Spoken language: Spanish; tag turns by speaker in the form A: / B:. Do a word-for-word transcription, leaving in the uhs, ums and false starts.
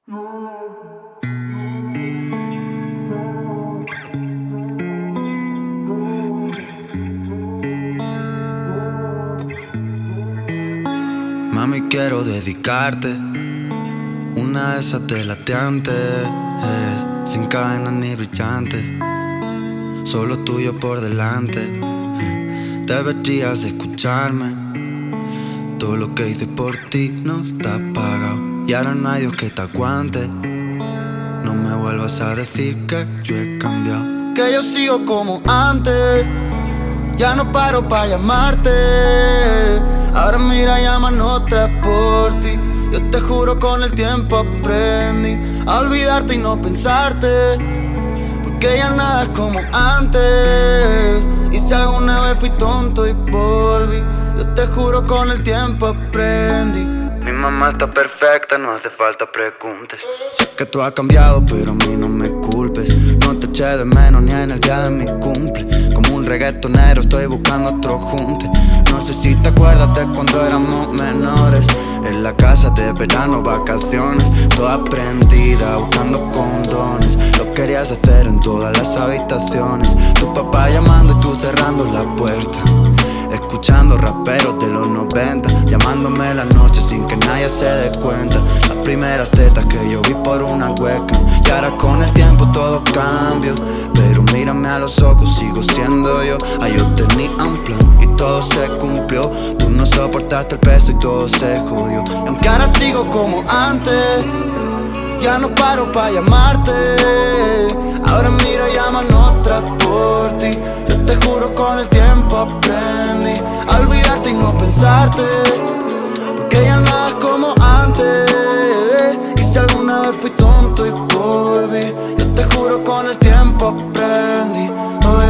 A: Mami, quiero dedicarte una de esas delateantes, eh, sin cadenas ni brillantes, solo tuyo por delante. eh, Deberías escucharme, todo lo que hice por ti no está pagado y ahora no hay Dios que te aguante. No me vuelvas a decir que yo he cambiado, que yo sigo como antes. Ya no paro para llamarte. Ahora mira, llaman otra por ti. Yo te juro con el tiempo aprendí a olvidarte y no pensarte, porque ya nada es como antes. Y si alguna vez fui tonto y volví, yo te juro con el tiempo aprendí. Mi mamá está perfecta, no hace falta preguntes. Sé que tú has cambiado, pero a mí no me culpes. No te eché de menos ni en el día de mi cumple. Como un reggaetonero estoy buscando otro junte. No sé si te acuerdas de cuando éramos menores, en la casa de verano, vacaciones, toda prendida, buscando condones. Lo querías hacer en todas las habitaciones. Tu papá llamando y tú cerrando la puerta, escuchando raperos de los noventa, llamándome la noche sin que nadie se dé cuenta. Las primeras tetas que yo vi por una webcam. Y ahora con el tiempo todo cambia, pero mírame a los ojos, sigo siendo yo. Ah, yo tenía un plan y todo se cumplió. Tú no soportaste el peso y todo se jodió. Y aunque ahora sigo como antes, ya no paro pa' llamarte. Ahora mira, llaman otra por ti. Yo te juro con el tiempo aprendí a olvidarte y no pensarte, porque ya nada es como antes. Y si alguna vez fui tonto y volví, yo te juro con el tiempo aprendí. Oh,